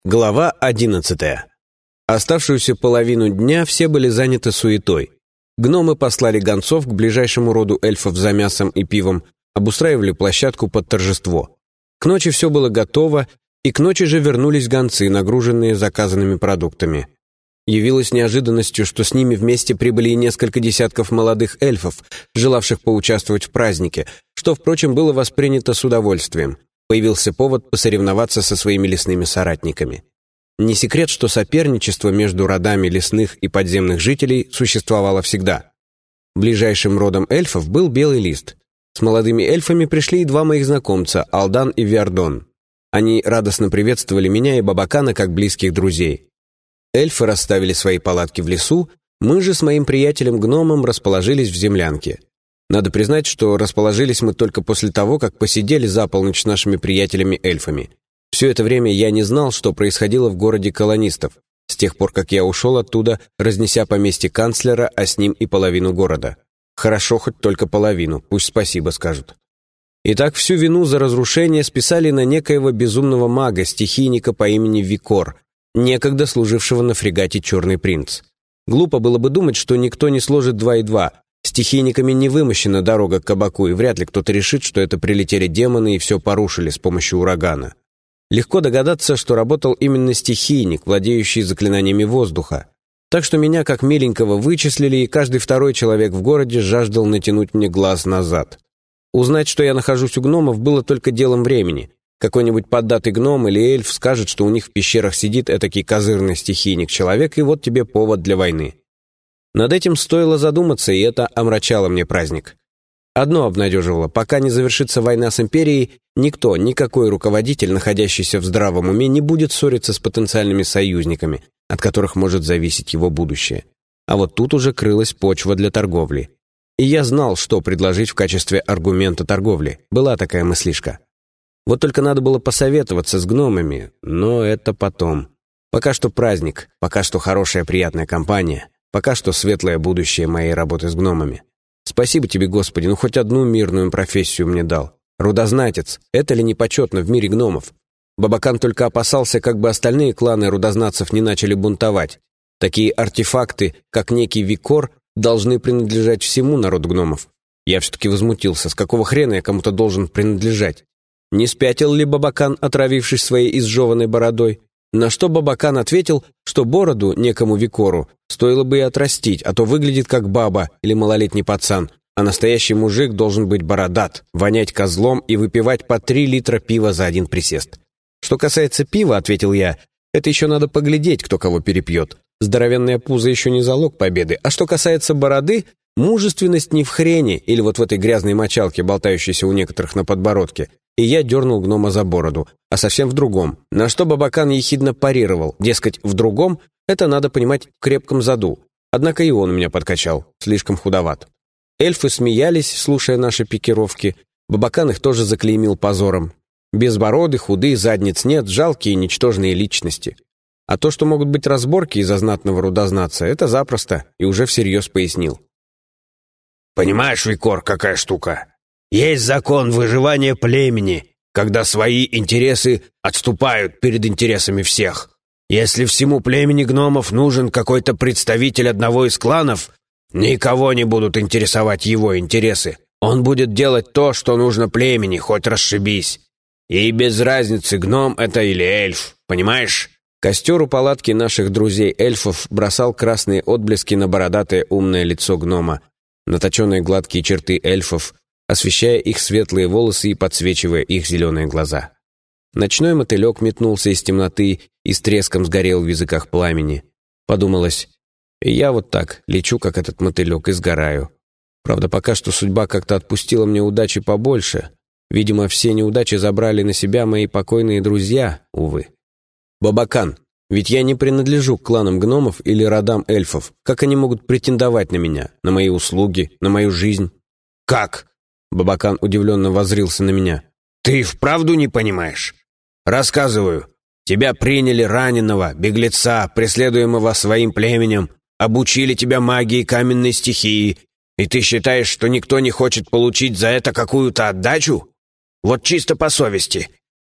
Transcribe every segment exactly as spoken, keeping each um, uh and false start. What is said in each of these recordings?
Глава одиннадцатая. Оставшуюся половину дня все были заняты суетой. Гномы послали гонцов к ближайшему роду эльфов за мясом и пивом, обустраивали площадку под торжество. К ночи все было готово, и к ночи же вернулись гонцы, нагруженные заказанными продуктами. Явилось неожиданностью, что с ними вместе прибыли и несколько десятков молодых эльфов, желавших поучаствовать в празднике, что, впрочем, было воспринято с удовольствием. Появился повод посоревноваться со своими лесными соратниками. Не секрет, что соперничество между родами лесных и подземных жителей существовало всегда. Ближайшим родом эльфов был Белый Лист. С молодыми эльфами пришли и два моих знакомца, Алдан и Виардон. Они радостно приветствовали меня и Бабакана как близких друзей. Эльфы расставили свои палатки в лесу, мы же с моим приятелем-гномом расположились в землянке. Надо признать, что расположились мы только после того, как посидели за полночь с нашими приятелями-эльфами. Все это время я не знал, что происходило в городе колонистов, с тех пор, как я ушел оттуда, разнеся поместье канцлера, а с ним и половину города. Хорошо, хоть только половину, пусть спасибо скажут. Итак, всю вину за разрушение списали на некоего безумного мага, стихийника по имени Викор, некогда служившего на фрегате «Черный принц». Глупо было бы думать, что никто не сложит два и два. Стихийниками не вымощена дорога к кабаку, и вряд ли кто-то решит, что это прилетели демоны и все порушили с помощью урагана. Легко догадаться, что работал именно стихийник, владеющий заклинаниями воздуха. Так что меня как миленького вычислили, и каждый второй человек в городе жаждал натянуть мне глаз назад. Узнать, что я нахожусь у гномов, было только делом времени. Какой-нибудь поддатый гном или эльф скажет, что у них в пещерах сидит этакий козырный стихийник-человек, и вот тебе повод для войны. Над этим стоило задуматься, и это омрачало мне праздник. Одно обнадеживало: пока не завершится война с империей, никто, никакой руководитель, находящийся в здравом уме, не будет ссориться с потенциальными союзниками, от которых может зависеть его будущее. А вот тут уже крылась почва для торговли. И я знал, что предложить в качестве аргумента торговли. Была такая мыслишка. Вот только надо было посоветоваться с гномами, но это потом. Пока что праздник, пока что хорошая приятная компания, пока что светлое будущее моей работы с гномами. Спасибо тебе, Господи, ну хоть одну мирную профессию мне дал. Рудознатец, это ли не почетно в мире гномов? Бабакан только опасался, как бы остальные кланы рудознатцев не начали бунтовать. Такие артефакты, как некий Викор, должны принадлежать всему народу гномов. Я все-таки возмутился, с какого хрена я кому-то должен принадлежать? Не спятил ли Бабакан, отравившись своей изжеванной бородой? На что Бабакан ответил, что бороду некому Викору стоило бы и отрастить, а то выглядит как баба или малолетний пацан, а настоящий мужик должен быть бородат, вонять козлом и выпивать по три литра пива за один присест. Что касается пива, ответил я, это еще надо поглядеть, кто кого перепьет. Здоровенная пузо еще не залог победы. А что касается бороды, мужественность не в хрене или вот в этой грязной мочалке, болтающейся у некоторых на подбородке. И я дернул гнома за бороду, а совсем в другом. На что Бабакан ехидно парировал, дескать, в другом это надо понимать в крепком заду. Однако и он меня подкачал, слишком худоват. Эльфы смеялись, слушая наши пикировки. Бабакан их тоже заклеймил позором. Безбороды, худые, задниц нет, жалкие, ничтожные личности. А то, что могут быть разборки из-за знатного рудознатца, это запросто, и уже всерьез пояснил. «Понимаешь, Викор, какая штука? Есть закон выживания племени, когда свои интересы отступают перед интересами всех. Если всему племени гномов нужен какой-то представитель одного из кланов, никого не будут интересовать его интересы. Он будет делать то, что нужно племени, хоть расшибись. И без разницы, гном это или эльф, понимаешь?» Костер у палатки наших друзей-эльфов бросал красные отблески на бородатое умное лицо гнома, на точеные гладкие черты эльфов, освещая их светлые волосы и подсвечивая их зеленые глаза. Ночной мотылек метнулся из темноты и с треском сгорел в языках пламени. Подумалось, я вот так лечу, как этот мотылек, и сгораю. Правда, пока что судьба как-то отпустила мне удачи побольше. Видимо, все неудачи забрали на себя мои покойные друзья, увы. Бабакан, ведь я не принадлежу к кланам гномов или родам эльфов. Как они могут претендовать на меня, на мои услуги, на мою жизнь? «Как?» Бабакан удивленно воззрился на меня. «Ты вправду не понимаешь? Рассказываю. Тебя приняли раненого, беглеца, преследуемого своим племенем, обучили тебя магии каменной стихии, и ты считаешь, что никто не хочет получить за это какую-то отдачу? Вот чисто по совести.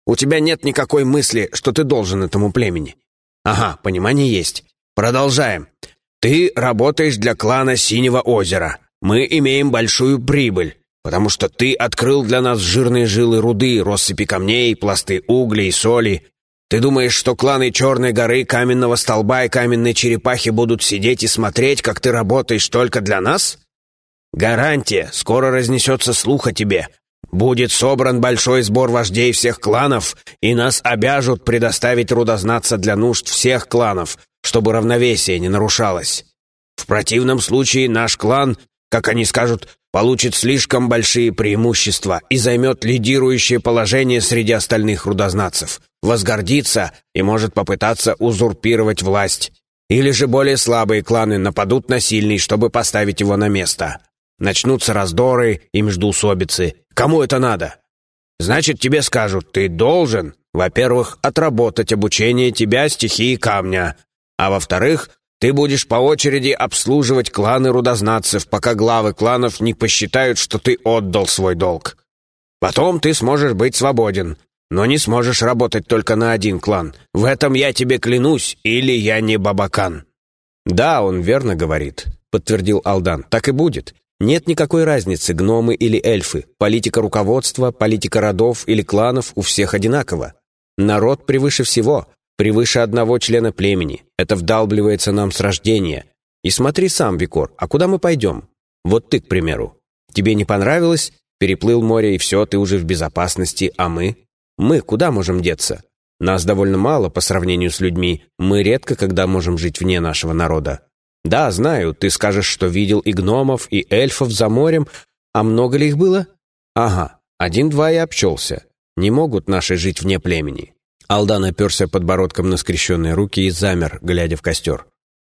У тебя нет никакой мысли, что ты должен этому племени. Ага, понимание есть. Продолжаем. Ты работаешь для клана Синего озера. Мы имеем большую прибыль, потому что ты открыл для нас жирные жилы руды, россыпи камней, пласты угля и соли. Ты думаешь, что кланы Черной горы, Каменного столба и Каменной черепахи будут сидеть и смотреть, как ты работаешь только для нас? Гарантия, скоро разнесется слух о тебе. Будет собран большой сбор вождей всех кланов, и нас обяжут предоставить рудознатца для нужд всех кланов, чтобы равновесие не нарушалось. В противном случае наш клан, как они скажут, получит слишком большие преимущества и займет лидирующее положение среди остальных рудознатцев, возгордится и может попытаться узурпировать власть. Или же более слабые кланы нападут на сильный, чтобы поставить его на место. Начнутся раздоры и междоусобицы. Кому это надо? Значит, тебе скажут, ты должен, во-первых, отработать обучение тебя стихии камня, а во-вторых, ты будешь по очереди обслуживать кланы рудознатцев, пока главы кланов не посчитают, что ты отдал свой долг. Потом ты сможешь быть свободен, но не сможешь работать только на один клан. В этом я тебе клянусь, или я не Бабакан». «Да, он верно говорит», — подтвердил Алдан. «Так и будет. Нет никакой разницы, гномы или эльфы. Политика руководства, политика родов или кланов у всех одинакова. Народ превыше всего, превыше одного члена племени. Это вдалбливается нам с рождения. И смотри сам, Викор, а куда мы пойдем? Вот ты, к примеру. Тебе не понравилось? Переплыл море, и все, ты уже в безопасности, а мы? Мы куда можем деться? Нас довольно мало по сравнению с людьми. Мы редко когда можем жить вне нашего народа. Да, знаю, ты скажешь, что видел и гномов, и эльфов за морем. А много ли их было? Ага, один-два и обчелся. Не могут наши жить вне племени». Алдан оперся подбородком на скрещенные руки и замер, глядя в костер.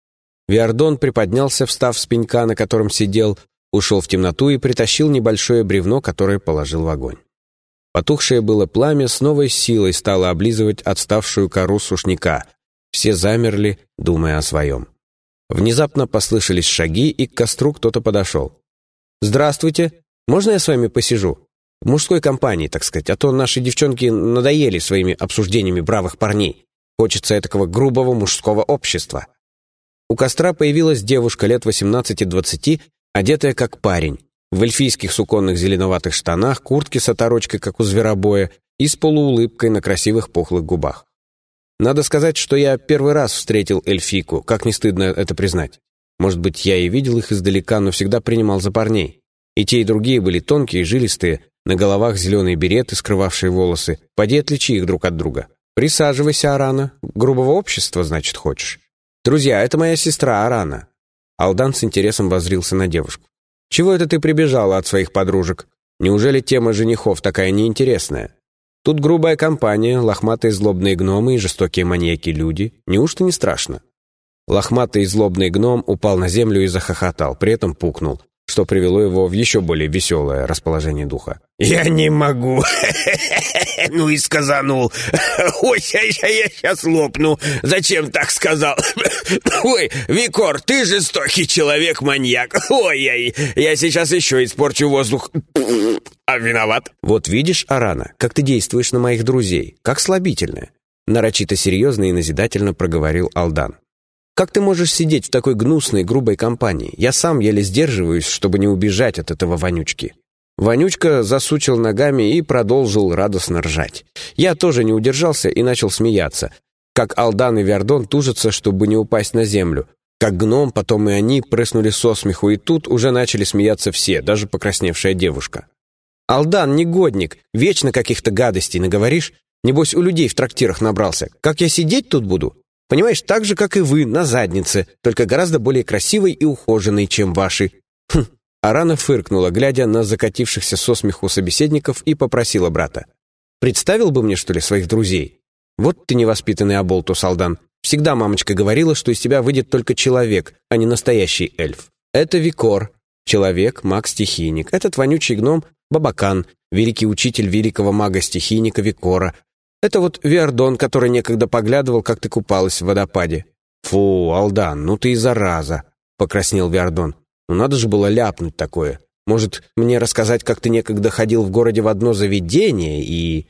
Виардон приподнялся, встав с пенька, на котором сидел, ушел в темноту и притащил небольшое бревно, которое положил в огонь. Потухшее было пламя с новой силой стало облизывать отставшую кору сушняка. Все замерли, думая о своем. Внезапно послышались шаги, и к костру кто-то подошел. «Здравствуйте! Можно я с вами посижу? В мужской компании, так сказать, а то наши девчонки надоели своими обсуждениями бравых парней. Хочется этакого грубого мужского общества». У костра появилась девушка лет восемнадцати-двадцати, одетая как парень, в эльфийских суконных зеленоватых штанах, куртке с оторочкой, как у зверобоя, и с полуулыбкой на красивых пухлых губах. Надо сказать, что я первый раз встретил эльфийку, как не стыдно это признать. Может быть, я и видел их издалека, но всегда принимал за парней. И те, и другие были тонкие и жилистые, на головах зеленые береты, скрывавшие волосы. Поди отличи их друг от друга. «Присаживайся, Арана. Грубого общества, значит, хочешь?» «Друзья, это моя сестра Арана». Алдан с интересом воззрился на девушку. «Чего это ты прибежала от своих подружек? Неужели тема женихов такая неинтересная? Тут грубая компания, лохматые злобные гномы и жестокие маньяки-люди. Неужто не страшно?» Лохматый злобный гном упал на землю и захохотал, при этом пукнул, что привело его в еще более веселое расположение духа. «Я не могу! Ну и сказанул! Ой, я, я, я сейчас лопну! Зачем так сказал? Ой, Викор, ты жестокий человек-маньяк! Ой, я, я сейчас еще испорчу воздух! А виноват!» «Вот видишь, Арана, как ты действуешь на моих друзей, как слабительная!» Нарочито серьезно и назидательно проговорил Алдан. «Как ты можешь сидеть в такой гнусной, грубой компании? Я сам еле сдерживаюсь, чтобы не убежать от этого вонючки». Вонючка засучил ногами и продолжил радостно ржать. Я тоже не удержался и начал смеяться. Как Алдан и Виардон тужатся, чтобы не упасть на землю. Как гном, потом и они прыснули со смеху, и тут уже начали смеяться все, даже покрасневшая девушка. «Алдан, негодник, вечно каких-то гадостей наговоришь. Небось, у людей в трактирах набрался. Как я сидеть тут буду? Понимаешь, так же, как и вы, на заднице, только гораздо более красивой и ухоженной, чем ваши». Хм. Арана фыркнула, глядя на закатившихся со смеху собеседников, и попросила брата. «Представил бы мне, что ли, своих друзей? Вот ты невоспитанный оболтус, Алдан. Всегда мамочка говорила, что из тебя выйдет только человек, а не настоящий эльф. Это Викор, человек, маг-стихийник. Этот вонючий гном — Бабакан, великий учитель великого мага-стихийника Викора. Это вот Виардон, который некогда поглядывал, как ты купалась в водопаде». «Фу, Алдан, ну ты и зараза», — покраснел Виардон. «Ну надо же было ляпнуть такое. Может, мне рассказать, как ты некогда ходил в городе в одно заведение и...»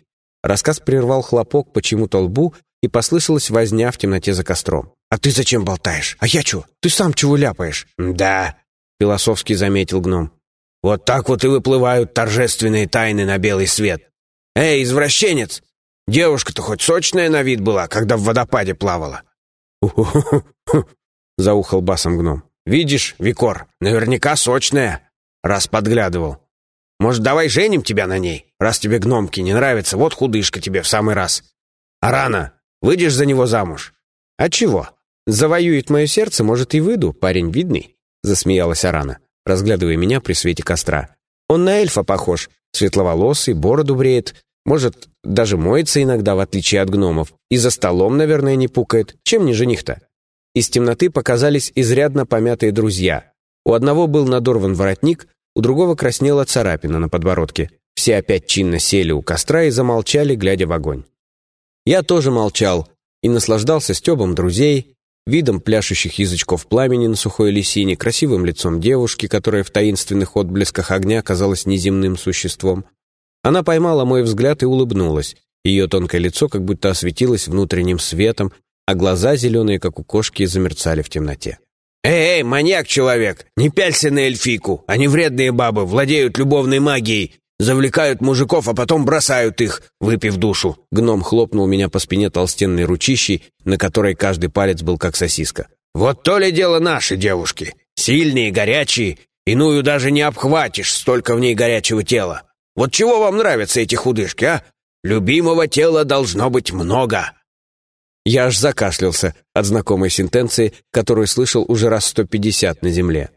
Рассказ прервал хлопок по чему-то лбу, и послышалась возня в темноте за костром. «А ты зачем болтаешь? А я чё? Ты сам чего ляпаешь?» «Да», — философски заметил гном. «Вот так вот и выплывают торжественные тайны на белый свет. Эй, извращенец! Девушка-то хоть сочная на вид была, когда в водопаде плавала?» «Уху-ху-ху!» — заухал басом гном. «Видишь, Викор, наверняка сочная, раз подглядывал. Может, давай женим тебя на ней, раз тебе гномки не нравятся, вот худышка тебе в самый раз. А рано, выйдешь за него замуж?» «А чего? Завоюет мое сердце, может, и выйду, парень видный», — засмеялась Арана, разглядывая меня при свете костра. «Он на эльфа похож, светловолосый, бороду бреет, может, даже моется иногда, в отличие от гномов, и за столом, наверное, не пукает. Чем не жених-то?» Из темноты показались изрядно помятые друзья. У одного был надорван воротник, у другого краснела царапина на подбородке. Все опять чинно сели у костра и замолчали, глядя в огонь. Я тоже молчал и наслаждался стёбом друзей, видом пляшущих язычков пламени на сухой лисине, красивым лицом девушки, которая в таинственных отблесках огня казалась неземным существом. Она поймала мой взгляд и улыбнулась. Ее тонкое лицо как будто осветилось внутренним светом, а глаза, зеленые, как у кошки, замерцали в темноте. «Эй, эй, маньяк-человек, не пялься на эльфийку! Они вредные бабы, владеют любовной магией, завлекают мужиков, а потом бросают их, выпив душу!» Гном хлопнул меня по спине толстенной ручищей, на которой каждый палец был как сосиска. «Вот то ли дело наши девушки! Сильные, горячие, иную даже не обхватишь, столько в ней горячего тела! Вот чего вам нравятся эти худышки, а? Любимого тела должно быть много!» Я аж закашлялся от знакомой сентенции, которую слышал уже раз сто пятьдесят на земле.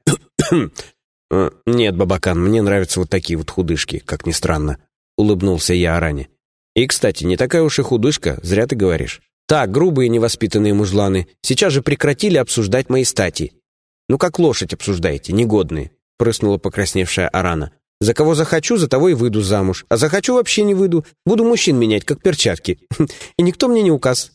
«Нет, Бабакан, мне нравятся вот такие вот худышки, как ни странно», — улыбнулся я Аране. «И, кстати, не такая уж и худышка, зря ты говоришь. Так, грубые невоспитанные мужланы, сейчас же прекратили обсуждать мои стати. Ну, как лошадь обсуждаете, негодные», — прыснула покрасневшая Арана. «За кого захочу, за того и выйду замуж, а захочу вообще не выйду, буду мужчин менять, как перчатки. И никто мне не указ».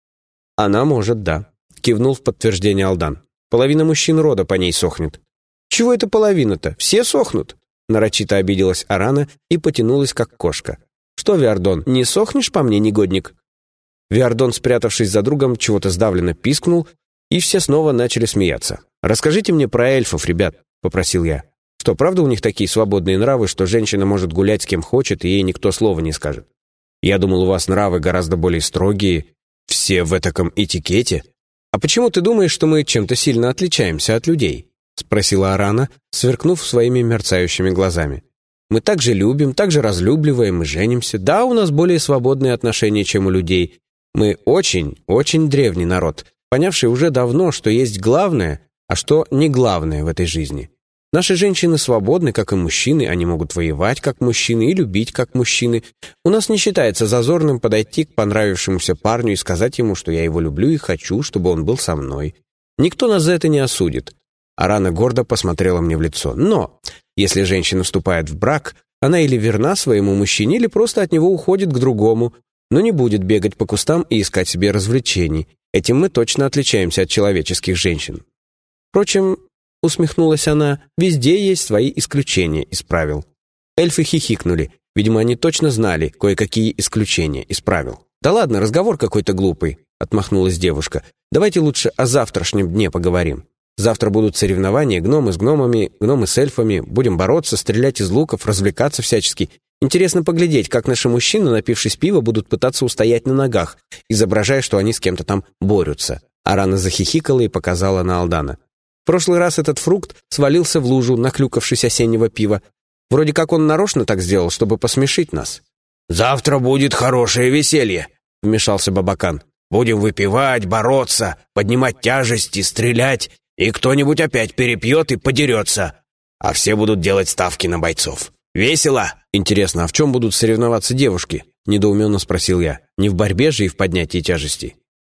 «Она может, да», — кивнул в подтверждение Алдан. «Половина мужчин рода по ней сохнет». «Чего это половина-то? Все сохнут?» Нарочито обиделась Арана и потянулась, как кошка. «Что, Виардон, не сохнешь по мне, негодник?» Виардон, спрятавшись за другом, чего-то сдавленно пискнул, и все снова начали смеяться. «Расскажите мне про эльфов, ребят», — попросил я. «Что, правда у них такие свободные нравы, что женщина может гулять с кем хочет, и ей никто слова не скажет? Я думал, у вас нравы гораздо более строгие, все в этаком этикете. А почему ты думаешь, что мы чем-то сильно отличаемся от людей?» — спросила Арана, сверкнув своими мерцающими глазами. «Мы так же любим, так же разлюбливаем и женимся. Да, у нас более свободные отношения, чем у людей. Мы очень, очень древний народ, понявший уже давно, что есть главное, а что не главное в этой жизни. Наши женщины свободны, как и мужчины, они могут воевать, как мужчины, и любить, как мужчины. У нас не считается зазорным подойти к понравившемуся парню и сказать ему, что я его люблю и хочу, чтобы он был со мной. Никто нас за это не осудит». Арана гордо посмотрела мне в лицо. «Но, если женщина вступает в брак, она или верна своему мужчине, или просто от него уходит к другому, но не будет бегать по кустам и искать себе развлечений. Этим мы точно отличаемся от человеческих женщин. Впрочем, — усмехнулась она, — везде есть свои исключения из правил». Эльфы хихикнули. Видимо, они точно знали кое-какие исключения из правил. «Да ладно, разговор какой-то глупый», — отмахнулась девушка. «Давайте лучше о завтрашнем дне поговорим. Завтра будут соревнования, гномы с гномами, гномы с эльфами. Будем бороться, стрелять из луков, развлекаться всячески. Интересно поглядеть, как наши мужчины, напившись пива, будут пытаться устоять на ногах, изображая, что они с кем-то там борются». Арана захихикала и показала на Алдана. «В прошлый раз этот фрукт свалился в лужу, наклюкавшись осеннего пива. Вроде как он нарочно так сделал, чтобы посмешить нас». «Завтра будет хорошее веселье», — вмешался Бабакан. «Будем выпивать, бороться, поднимать тяжести, стрелять, и кто-нибудь опять перепьет и подерется. А все будут делать ставки на бойцов. Весело!» «Интересно, а в чем будут соревноваться девушки?» — недоуменно спросил я. «Не в борьбе же и в поднятии тяжестей?»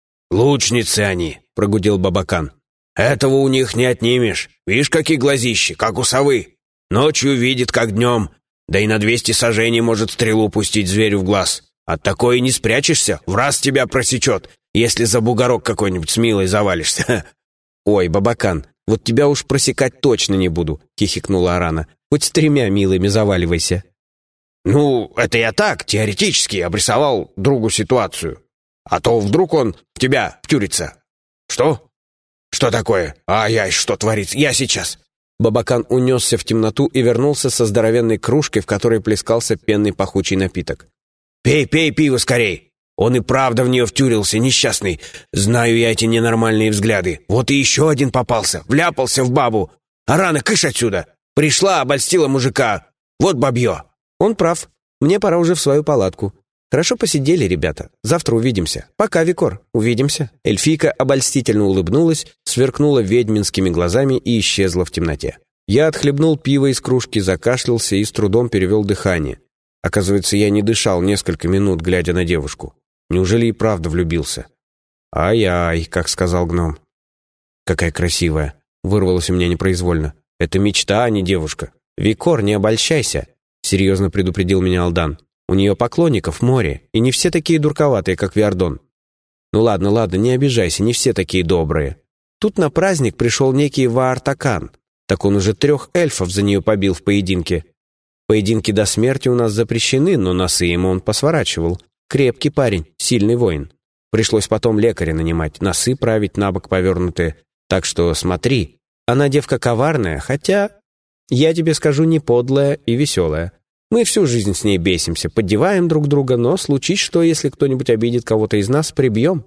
«Лучницы они», — прогудел Бабакан. «Этого у них не отнимешь. Видишь, какие глазищи, как у совы. Ночью видит, как днем. Да и на двести сажений может стрелу пустить зверю в глаз. От такой и не спрячешься, в раз тебя просечет, если за бугорок какой-нибудь с милой завалишься». «Ой, Бабакан, вот тебя уж просекать точно не буду», — хихикнула Арана. «Хоть с тремя милыми заваливайся». «Ну, это я так, теоретически, обрисовал другу ситуацию. А то вдруг он в тебя втюрится». «Что? Что такое? Ай-яй, что творится? Я сейчас». Бабакан унесся в темноту и вернулся со здоровенной кружкой, в которой плескался пенный пахучий напиток. «Пей, пей пиво скорей! Он и правда в нее втюрился, несчастный. Знаю я эти ненормальные взгляды. Вот и еще один попался, вляпался в бабу. А рано кыш отсюда! Пришла, обольстила мужика. Вот бабье!» Он прав. Мне пора уже в свою палатку. Хорошо посидели, ребята. Завтра увидимся. Пока, Викор. Увидимся. Эльфийка обольстительно улыбнулась, сверкнула ведьминскими глазами и исчезла в темноте. Я отхлебнул пиво из кружки, закашлялся и с трудом перевел дыхание. Оказывается, я не дышал несколько минут, глядя на девушку. Неужели и правда влюбился? «Ай-ай», как сказал гном. «Какая красивая!» Вырвалось у меня непроизвольно. «Это мечта, а не девушка». «Викор, не обольщайся», — серьезно предупредил меня Алдан. «У нее поклонников море, и не все такие дурковатые, как Виардон». «Ну ладно, ладно, не обижайся, не все такие добрые. Тут на праздник пришел некий Ваартакан. Так он уже трех эльфов за нее побил в поединке. Поединки до смерти у нас запрещены, но носы ему он посворачивал. Крепкий парень, сильный воин. Пришлось потом лекаря нанимать, носы править на бок повернутые. Так что смотри, она девка коварная, хотя, я тебе скажу, не подлая и веселая. Мы всю жизнь с ней бесимся, поддеваем друг друга, но случись что, если кто-нибудь обидит кого-то из нас, прибьем.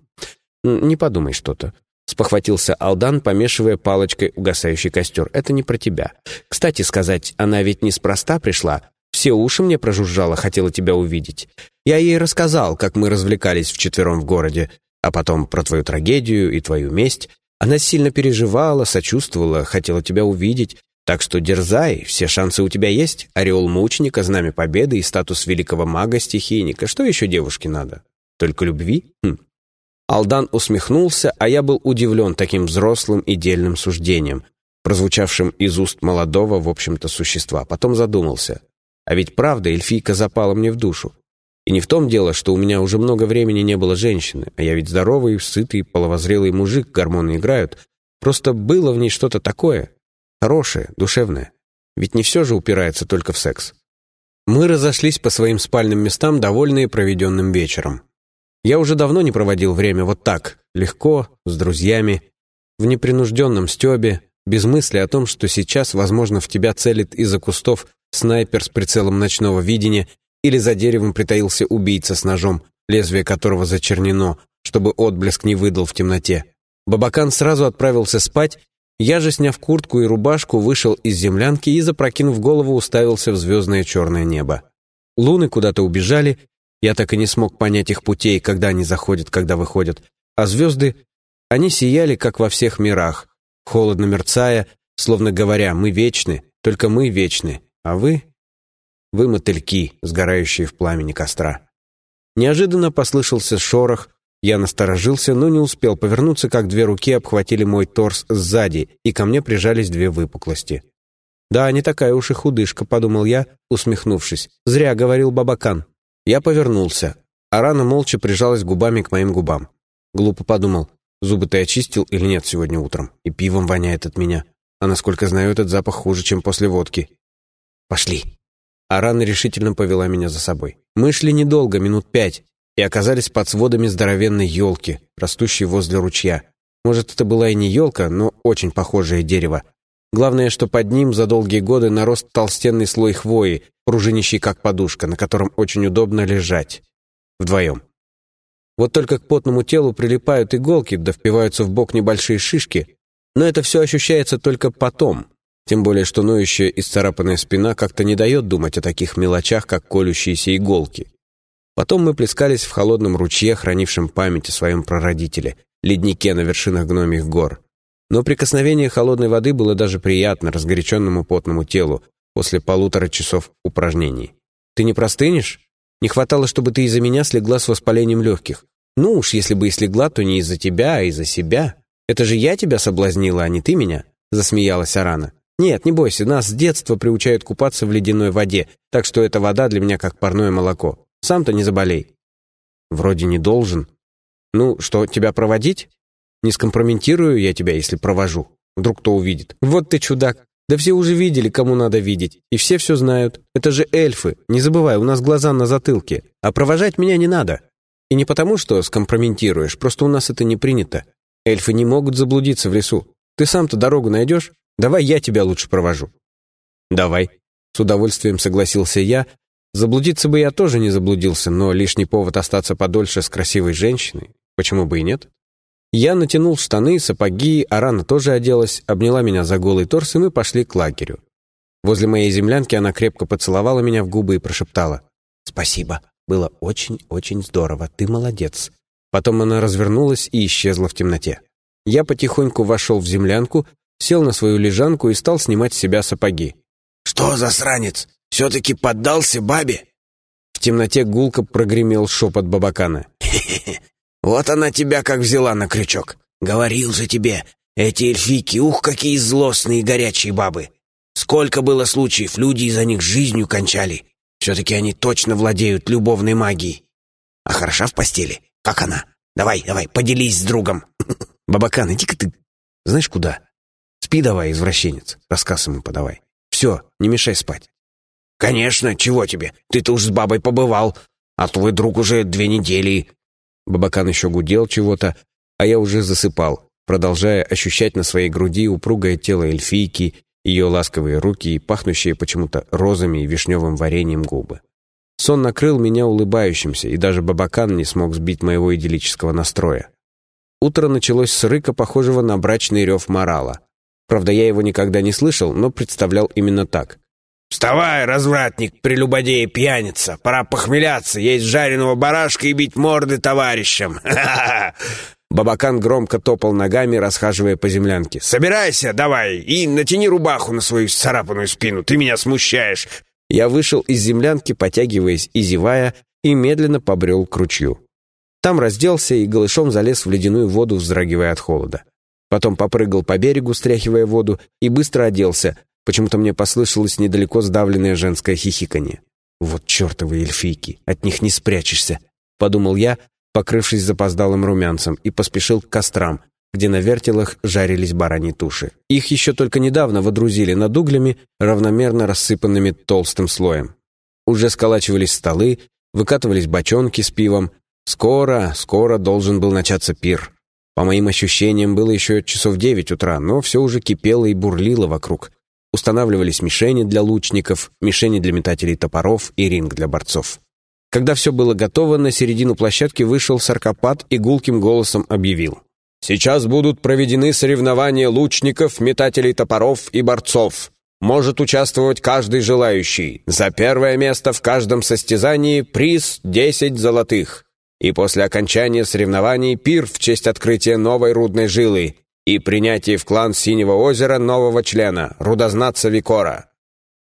Не подумай что-то». Спохватился Алдан, помешивая палочкой угасающий костер. «Это не про тебя. Кстати сказать, она ведь неспроста пришла. Все уши мне прожужжала, хотела тебя увидеть. Я ей рассказал, как мы развлекались вчетвером в городе, а потом про твою трагедию и твою месть. Она сильно переживала, сочувствовала, хотела тебя увидеть. Так что дерзай, все шансы у тебя есть. Ореол мученика, знамя победы и статус великого мага-стихийника. Что еще девушке надо? Только любви? Хм». Алдан усмехнулся, а я был удивлен таким взрослым и дельным суждением, прозвучавшим из уст молодого, в общем-то, существа. Потом задумался. А ведь правда, эльфийка запала мне в душу. И не в том дело, что у меня уже много времени не было женщины, а я ведь здоровый, сытый, половозрелый мужик, гормоны играют. Просто было в ней что-то такое, хорошее, душевное. Ведь не все же упирается только в секс. Мы разошлись по своим спальным местам, довольные проведенным вечером. Я уже давно не проводил время вот так, легко, с друзьями, в непринужденном стёбе, без мысли о том, что сейчас, возможно, в тебя целит из-за кустов снайпер с прицелом ночного видения или за деревом притаился убийца с ножом, лезвие которого зачернено, чтобы отблеск не выдал в темноте. Бабакан сразу отправился спать, я же, сняв куртку и рубашку, вышел из землянки и, запрокинув голову, уставился в звездное черное небо. Луны куда-то убежали, я так и не смог понять их путей, когда они заходят, когда выходят. А звезды, они сияли, как во всех мирах, холодно мерцая, словно говоря, мы вечны, только мы вечны, а вы... Вы мотыльки, сгорающие в пламени костра. Неожиданно послышался шорох, я насторожился, но не успел повернуться, как две руки обхватили мой торс сзади, и ко мне прижались две выпуклости. «Да, не такая уж и худышка», — подумал я, усмехнувшись. «Зря говорил Бабакан». Я повернулся, а Рана молча прижалась губами к моим губам. Глупо подумал, зубы ты очистил или нет сегодня утром, и пивом воняет от меня. А насколько знаю, этот запах хуже, чем после водки. «Пошли». Арана решительно повела меня за собой. Мы шли недолго, минут пять, и оказались под сводами здоровенной елки, растущей возле ручья. Может, это была и не елка, но очень похожее дерево. Главное, что под ним за долгие годы нарос толстенный слой хвои, пружинищий как подушка, на котором очень удобно лежать. Вдвоем. Вот только к потному телу прилипают иголки, да впиваются в бок небольшие шишки, но это все ощущается только потом. Тем более, что ноющая исцарапанная спина как-то не дает думать о таких мелочах, как колющиеся иголки. Потом мы плескались в холодном ручье, хранившем память о своем прародителе, леднике на вершинах гномьих гор. Но прикосновение холодной воды было даже приятно разгоряченному потному телу после полутора часов упражнений. «Ты не простынешь? Не хватало, чтобы ты из-за меня слегла с воспалением легких. Ну уж, если бы и слегла, то не из-за тебя, а из-за себя. Это же я тебя соблазнила, а не ты меня», — засмеялась Арана. «Нет, не бойся, нас с детства приучают купаться в ледяной воде, так что эта вода для меня как парное молоко. Сам-то не заболей». «Вроде не должен. Ну, что, тебя проводить? Не скомпрометирую я тебя, если провожу. Вдруг кто увидит. Вот ты чудак. Да все уже видели, кому надо видеть, и все все знают. Это же эльфы, не забывай, у нас глаза на затылке. А провожать меня не надо. И не потому, что скомпрометируешь, просто у нас это не принято. Эльфы не могут заблудиться в лесу. Ты сам-то дорогу найдешь? Давай я тебя лучше провожу». «Давай», — с удовольствием согласился я. Заблудиться бы я тоже не заблудился, но лишний повод остаться подольше с красивой женщиной. Почему бы и нет? Я натянул штаны, сапоги, Арана тоже оделась, обняла меня за голый торс, и мы пошли к лагерю. Возле моей землянки она крепко поцеловала меня в губы и прошептала: «Спасибо, было очень-очень здорово, ты молодец». Потом она развернулась и исчезла в темноте. Я потихоньку вошел в землянку, сел на свою лежанку и стал снимать с себя сапоги. «Что, засранец, все-таки поддался бабе?» В темноте гулко прогремел шепот Бабакана. «Хе-хе-хе. Вот она тебя как взяла на крючок. Говорил же тебе, эти эльфийки, ух, какие злостные и горячие бабы. Сколько было случаев, люди из-за них жизнью кончали. Все-таки они точно владеют любовной магией. А хороша в постели? Как она? Давай, давай, поделись с другом». «Бабакан, иди-ка ты, знаешь куда? Спи давай, извращенец, рассказ ему подавай. Все, не мешай спать». «Конечно, чего тебе? Ты-то уж с бабой побывал, а твой друг уже две недели». Бабакан еще гудел чего-то, а я уже засыпал, продолжая ощущать на своей груди упругое тело эльфийки, ее ласковые руки и пахнущие почему-то розами и вишневым вареньем губы. Сон накрыл меня улыбающимся, и даже Бабакан не смог сбить моего идиллического настроя. Утро началось с рыка, похожего на брачный рев морала. Правда, я его никогда не слышал, но представлял именно так. «Вставай, развратник, прелюбодей, пьяница! Пора похмеляться, есть жареного барашка и бить морды товарищам! Ха-ха-ха!» Бабакан громко топал ногами, расхаживая по землянке. «Собирайся, давай, и натяни рубаху на свою царапанную спину, ты меня смущаешь!» Я вышел из землянки, потягиваясь и зевая, и медленно побрел к ручью. Там разделся и голышом залез в ледяную воду, вздрагивая от холода. Потом попрыгал по берегу, стряхивая воду, и быстро оделся. Почему-то мне послышалось недалеко сдавленное женское хихиканье. «Вот чертовы эльфийки, от них не спрячешься», — подумал я, покрывшись запоздалым румянцем, и поспешил к кострам, где на вертелах жарились бараньи туши. Их еще только недавно водрузили над углями, равномерно рассыпанными толстым слоем. Уже сколачивались столы, выкатывались бочонки с пивом. Скоро, скоро должен был начаться пир. По моим ощущениям, было еще часов девять утра, но все уже кипело и бурлило вокруг. Устанавливались мишени для лучников, мишени для метателей топоров и ринг для борцов. Когда все было готово, на середину площадки вышел саркопат и гулким голосом объявил: «Сейчас будут проведены соревнования лучников, метателей топоров и борцов. Может участвовать каждый желающий. За первое место в каждом состязании приз десять золотых. И после окончания соревнований пир в честь открытия новой рудной жилы и принятие в клан Синего озера нового члена, рудознатца Викора.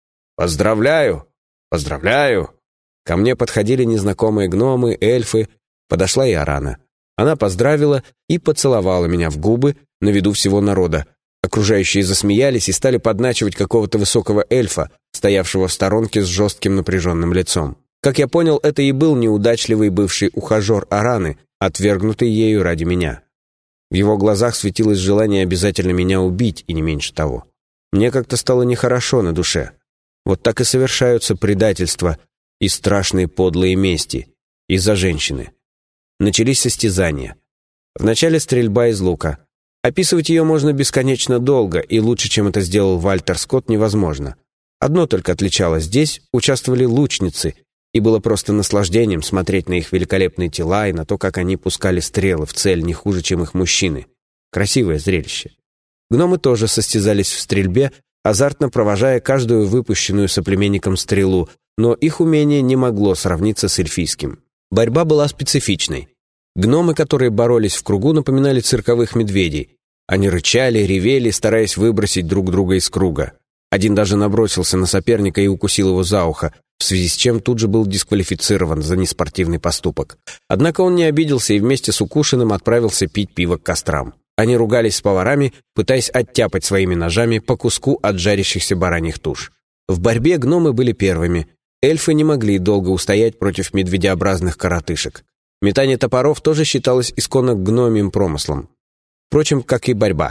Поздравляю! Поздравляю!» Ко мне подходили незнакомые гномы, эльфы. Подошла и Арана. Она поздравила и поцеловала меня в губы на виду всего народа. Окружающие засмеялись и стали подначивать какого-то высокого эльфа, стоявшего в сторонке с жестким напряженным лицом. Как я понял, это и был неудачливый бывший ухажер Араны, отвергнутый ею ради меня. В его глазах светилось желание обязательно меня убить, и не меньше того. Мне как-то стало нехорошо на душе. Вот так и совершаются предательства и страшные подлые мести из-за женщины. Начались состязания. Вначале стрельба из лука. Описывать ее можно бесконечно долго, и лучше, чем это сделал Вальтер Скотт, невозможно. Одно только отличалось: здесь участвовали лучницы, и было просто наслаждением смотреть на их великолепные тела и на то, как они пускали стрелы в цель не хуже, чем их мужчины. Красивое зрелище. Гномы тоже состязались в стрельбе, азартно провожая каждую выпущенную соплеменником стрелу, но их умение не могло сравниться с эльфийским. Борьба была специфичной. Гномы, которые боролись в кругу, напоминали цирковых медведей. Они рычали, ревели, стараясь выбросить друг друга из круга. Один даже набросился на соперника и укусил его за ухо, в связи с чем тут же был дисквалифицирован за неспортивный поступок. Однако он не обиделся и вместе с укушенным отправился пить пиво к кострам. Они ругались с поварами, пытаясь оттяпать своими ножами по куску от жарящихся бараньих туш. В борьбе гномы были первыми. Эльфы не могли долго устоять против медведеобразных коротышек. Метание топоров тоже считалось исконно гномьим промыслом. Впрочем, как и борьба.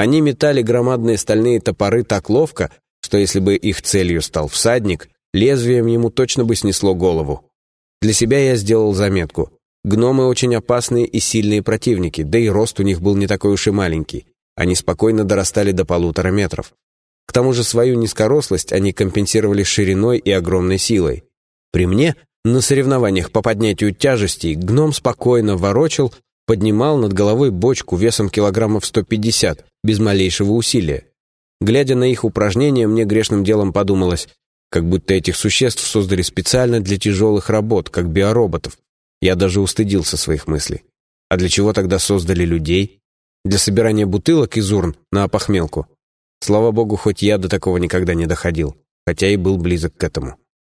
Они метали громадные стальные топоры так ловко, что если бы их целью стал всадник, лезвием ему точно бы снесло голову. Для себя я сделал заметку. Гномы очень опасные и сильные противники, да и рост у них был не такой уж и маленький. Они спокойно дорастали до полутора метров. К тому же свою низкорослость они компенсировали шириной и огромной силой. При мне на соревнованиях по поднятию тяжестей гном спокойно ворочал, поднимал над головой бочку весом килограммов сто пятьдесят, без малейшего усилия. Глядя на их упражнения, мне грешным делом подумалось, как будто этих существ создали специально для тяжелых работ, как биороботов. Я даже устыдился своих мыслей. А для чего тогда создали людей? Для собирания бутылок из урн на опохмелку? Слава богу, хоть я до такого никогда не доходил, хотя и был близок к этому.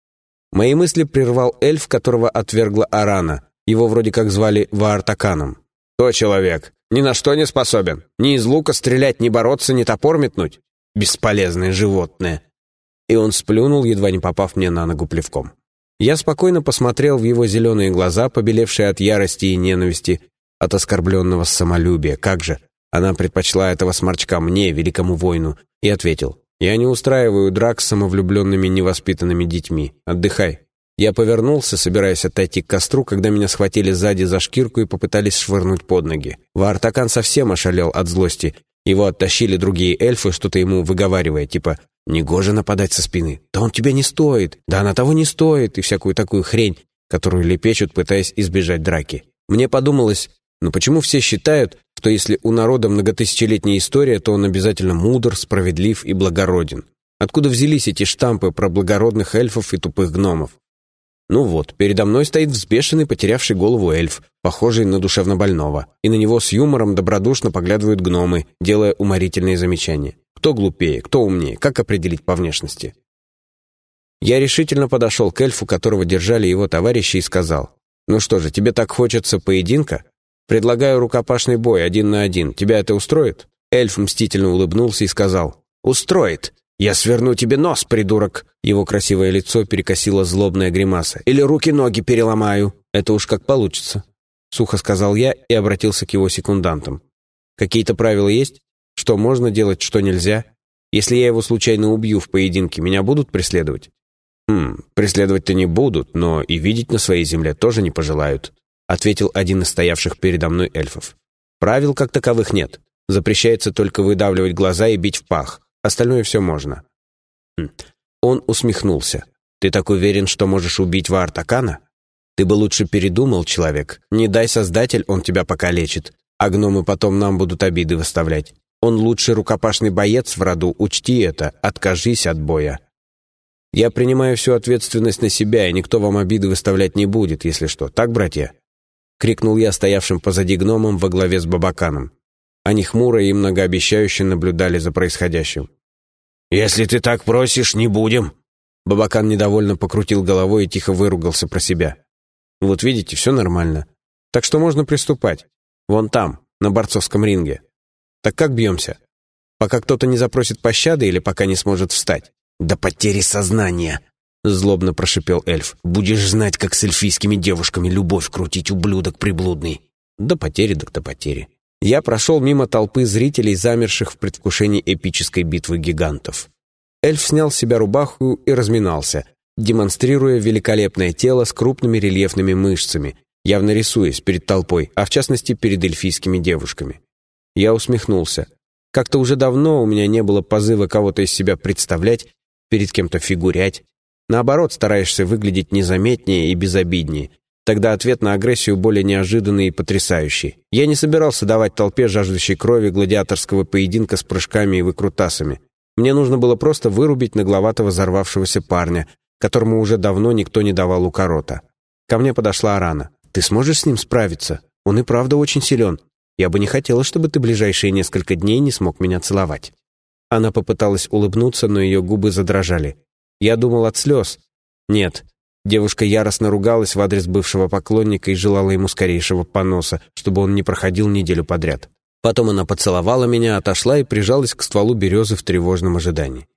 Мои мысли прервал эльф, которого отвергла Арана. Его вроде как звали Ваартаканом. «Кто человек? Ни на что не способен. Ни из лука стрелять, ни бороться, ни топор метнуть. Бесполезное животное». И он сплюнул, едва не попав мне на ногу плевком. Я спокойно посмотрел в его зеленые глаза, побелевшие от ярости и ненависти, от оскорбленного самолюбия. Как же? Она предпочла этого сморчка мне, великому воину, и ответил: «Я не устраиваю драк с самовлюбленными невоспитанными детьми. Отдыхай». Я повернулся, собираясь отойти к костру, когда меня схватили сзади за шкирку и попытались швырнуть под ноги. Ваартакан совсем ошалел от злости. Его оттащили другие эльфы, что-то ему выговаривая, типа «Негоже нападать со спины», «Да он тебя не стоит», «Да она того не стоит» и всякую такую хрень, которую лепечут, пытаясь избежать драки. Мне подумалось, ну почему все считают, что если у народа многотысячелетняя история, то он обязательно мудр, справедлив и благороден? Откуда взялись эти штампы про благородных эльфов и тупых гномов? Ну вот, передо мной стоит взбешенный, потерявший голову эльф, похожий на душевнобольного, и на него с юмором добродушно поглядывают гномы, делая уморительные замечания. Кто глупее, кто умнее, как определить по внешности? Я решительно подошел к эльфу, которого держали его товарищи, и сказал: «Ну что же, тебе так хочется поединка? Предлагаю рукопашный бой один на один. Тебя это устроит?» Эльф мстительно улыбнулся и сказал: «Устроит. Я сверну тебе нос, придурок!» Его красивое лицо перекосило злобная гримаса. «Или руки-ноги переломаю. Это уж как получится», — сухо сказал я и обратился к его секундантам. «Какие-то правила есть? Что можно делать, что нельзя? Если я его случайно убью в поединке, меня будут преследовать?» «Хм, преследовать-то не будут, но и видеть на своей земле тоже не пожелают», — ответил один из стоявших передо мной эльфов. «Правил как таковых нет. Запрещается только выдавливать глаза и бить в пах. Остальное все можно». Хм. Он усмехнулся. «Ты так уверен, что можешь убить Ваартакана? Ты бы лучше передумал, человек. Не дай Создатель, он тебя покалечит, а гномы потом нам будут обиды выставлять. Он лучший рукопашный боец в роду, учти это, откажись от боя. Я принимаю всю ответственность на себя, и никто вам обиды выставлять не будет, если что. Так, братья?» — крикнул я стоявшим позади гномам во главе с Бабаканом. Они хмуро и многообещающе наблюдали за происходящим. «Если ты так просишь, не будем!» Бабакан недовольно покрутил головой и тихо выругался про себя. «Вот видите, все нормально. Так что можно приступать. Вон там, на борцовском ринге. Так как бьемся? Пока кто-то не запросит пощады или пока не сможет встать?» «До потери сознания!» — злобно прошипел эльф. «Будешь знать, как с эльфийскими девушками любовь крутить, ублюдок приблудный!» «До потери, так до потери». Я прошел мимо толпы зрителей, замерших в предвкушении эпической битвы гигантов. Эльф снял с себя рубаху и разминался, демонстрируя великолепное тело с крупными рельефными мышцами, явно рисуясь перед толпой, а в частности перед эльфийскими девушками. Я усмехнулся. Как-то уже давно у меня не было позыва кого-то из себя представлять, перед кем-то фигурять. Наоборот, стараешься выглядеть незаметнее и безобиднее. Тогда ответ на агрессию более неожиданный и потрясающий. Я не собирался давать толпе жаждущей крови гладиаторского поединка с прыжками и выкрутасами. Мне нужно было просто вырубить нагловатого взорвавшегося парня, которому уже давно никто не давал укорота. Ко мне подошла Арана. «Ты сможешь с ним справиться? Он и правда очень силен. Я бы не хотела, чтобы ты ближайшие несколько дней не смог меня целовать». Она попыталась улыбнуться, но ее губы задрожали. Я думал от слез. Нет. Девушка яростно ругалась в адрес бывшего поклонника и желала ему скорейшего поноса, чтобы он не проходил неделю подряд. Потом она поцеловала меня, отошла и прижалась к стволу березы в тревожном ожидании.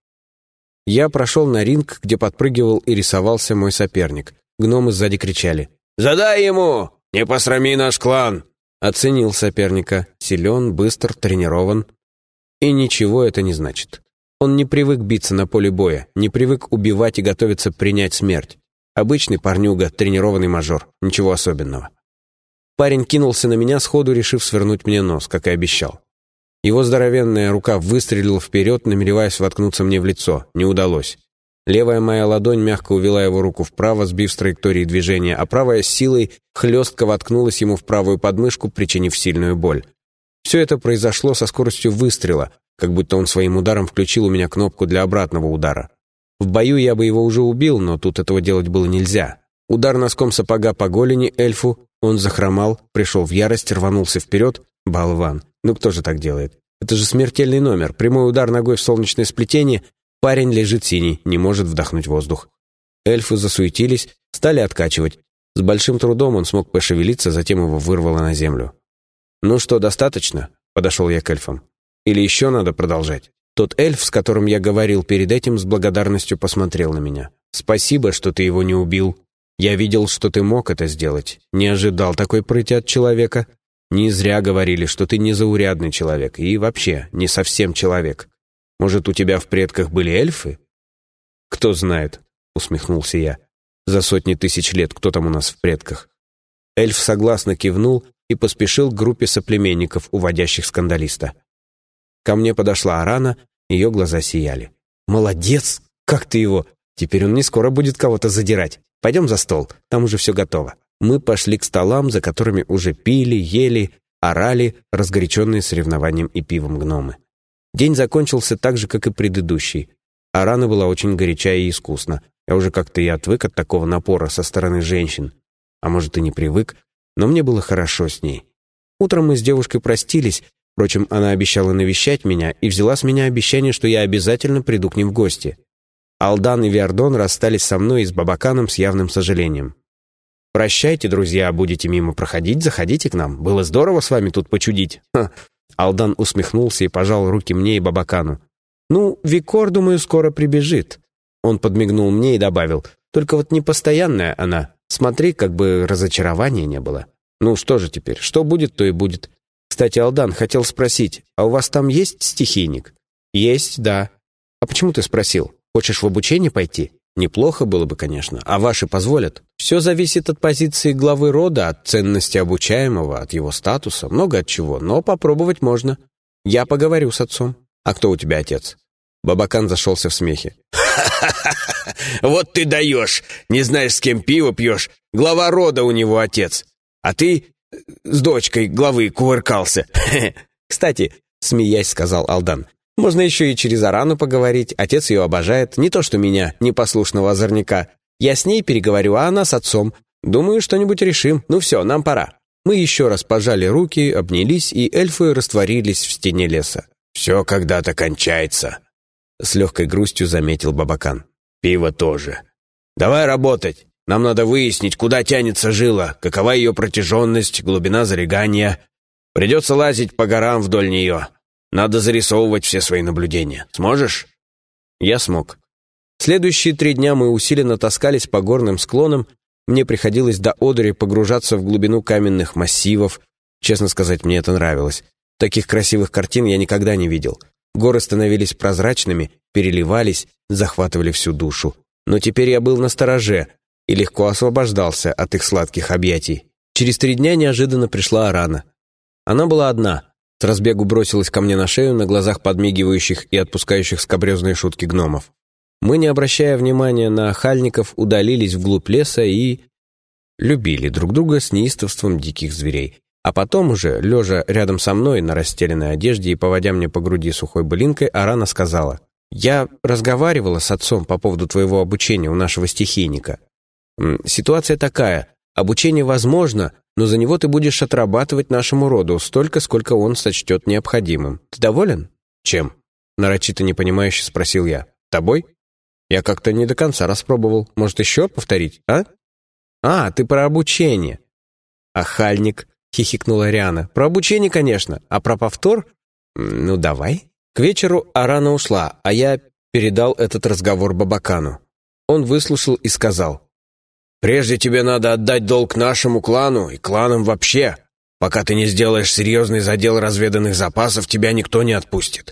Я прошел на ринг, где подпрыгивал и рисовался мой соперник. Гномы сзади кричали: «Задай ему! Не посрами наш клан!» Оценил соперника. Силен, быстр, тренирован. И ничего это не значит. Он не привык биться на поле боя, не привык убивать и готовиться принять смерть. Обычный парнюга, тренированный мажор, ничего особенного. Парень кинулся на меня, сходу решив свернуть мне нос, как и обещал. Его здоровенная рука выстрелила вперед, намереваясь воткнуться мне в лицо. Не удалось. Левая моя ладонь мягко увела его руку вправо, сбив с траектории движения, а правая с силой хлестко воткнулась ему в правую подмышку, причинив сильную боль. Все это произошло со скоростью выстрела, как будто он своим ударом включил у меня кнопку для обратного удара. В бою я бы его уже убил, но тут этого делать было нельзя. Удар носком сапога по голени эльфу, он захромал, пришел в ярость, рванулся вперед. Болван. Ну кто же так делает? Это же смертельный номер. Прямой удар ногой в солнечное сплетение. Парень лежит синий, не может вдохнуть воздух. Эльфы засуетились, стали откачивать. С большим трудом он смог пошевелиться, затем его вырвало на землю. «Ну что, достаточно?» — подошел я к эльфам. «Или еще надо продолжать?» Тот эльф, с которым я говорил перед этим, с благодарностью посмотрел на меня. «Спасибо, что ты его не убил. Я видел, что ты мог это сделать. Не ожидал такой прыти от человека. Не зря говорили, что ты незаурядный человек и вообще не совсем человек. Может, у тебя в предках были эльфы?» «Кто знает», — усмехнулся я. «За сотни тысяч лет кто там у нас в предках?» Эльф согласно кивнул и поспешил к группе соплеменников, уводящих скандалиста. Ко мне подошла Арана, ее глаза сияли. «Молодец! Как ты его? Теперь он не скоро будет кого-то задирать. Пойдем за стол, там уже все готово». Мы пошли к столам, за которыми уже пили, ели, орали, разгоряченные соревнованием и пивом гномы. День закончился так же, как и предыдущий. Арана была очень горяча и искусна. Я уже как-то и отвык от такого напора со стороны женщин. А может, и не привык, но мне было хорошо с ней. Утром мы с девушкой простились. Впрочем, она обещала навещать меня и взяла с меня обещание, что я обязательно приду к ним в гости. Алдан и Виардон расстались со мной и с Бабаканом с явным сожалением. «Прощайте, друзья, будете мимо проходить, заходите к нам. Было здорово с вами тут почудить». Ха. Алдан усмехнулся и пожал руки мне и Бабакану. «Ну, Викор, думаю, скоро прибежит». Он подмигнул мне и добавил: «Только вот непостоянная она. Смотри, как бы разочарования не было». «Ну, что же теперь? Что будет, то и будет». «Кстати, Алдан, хотел спросить, а у вас там есть стихийник?» «Есть, да». «А почему ты спросил? Хочешь в обучение пойти?» «Неплохо было бы, конечно. А ваши позволят?» «Все зависит от позиции главы рода, от ценности обучаемого, от его статуса, много от чего, но попробовать можно. Я поговорю с отцом». «А кто у тебя отец?» Бабакан зашелся в смехе. «Ха-ха-ха! Вот ты даешь! Не знаешь, с кем пиво пьешь. Глава рода у него отец. А ты с дочкой главы кувыркался». «Кстати, — смеясь сказал Алдан, — можно еще и через Арану поговорить. Отец ее обожает, не то что меня, непослушного озорника. Я с ней переговорю, а она с отцом. Думаю, что-нибудь решим. Ну все, нам пора». Мы еще раз пожали руки, обнялись, и эльфы растворились в стене леса. «Все когда-то кончается», — с легкой грустью заметил Бабакан. «Пиво тоже. Давай работать. Нам надо выяснить, куда тянется жила, какова ее протяженность, глубина залегания. Придется лазить по горам вдоль нее. Надо зарисовывать все свои наблюдения. Сможешь?» Я смог. Следующие три дня мы усиленно таскались по горным склонам. Мне приходилось до одури погружаться в глубину каменных массивов. Честно сказать, мне это нравилось. Таких красивых картин я никогда не видел. Горы становились прозрачными, переливались, захватывали всю душу. Но теперь я был настороже и легко освобождался от их сладких объятий. Через три дня неожиданно пришла Арана. Она была одна. С разбегу бросилась ко мне на шею на глазах подмигивающих и отпускающих скабрезные шутки гномов. Мы, не обращая внимания на охальников, удалились вглубь леса и любили друг друга с неистовством диких зверей. А потом уже, лежа рядом со мной на расстеленной одежде и поводя мне по груди сухой былинкой, Арана сказала: «Я разговаривала с отцом по поводу твоего обучения у нашего стихийника. Ситуация такая. Обучение возможно, но за него ты будешь отрабатывать нашему роду столько, сколько он сочтет необходимым. Ты доволен?» «Чем?» — нарочито непонимающе спросил я. «Тобой? Я как-то не до конца распробовал. Может, еще повторить, а?» «А, ты про обучение». «Охальник», — хихикнула Риана. «Про обучение, конечно. А про повтор? Ну, давай». К вечеру Арана ушла, а я передал этот разговор Бабакану. Он выслушал и сказал: «Прежде тебе надо отдать долг нашему клану и кланам вообще. Пока ты не сделаешь серьезный задел разведанных запасов, тебя никто не отпустит.